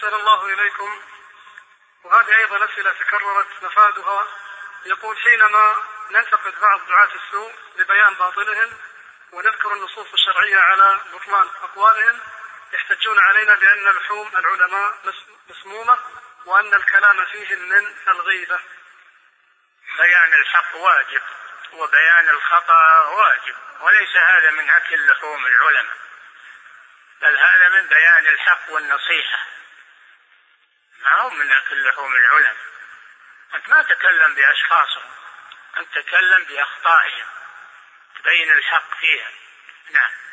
أحسن الله إليكم. وهذه أيضا أسئلة تكررت مفادها يقول: حينما ننتقد بعض دعاة السوء لبيان باطلهم ونذكر النصوص الشرعية على بطلان أقوالهم يحتجون علينا بأن لحوم العلماء مسمومة وأن الكلام فيهم من الغيبة. بيان الحق واجب وبيان الخطأ واجب، وليس هذا من أكل لحوم العلماء، بل هذا من بيان الحق والنصيحة، ما هو من أكل لحوم العلماء. أنت ما تتكلم بأشخاصهم، أنت تتكلم بأخطائهم تبين الحق فيها. نعم.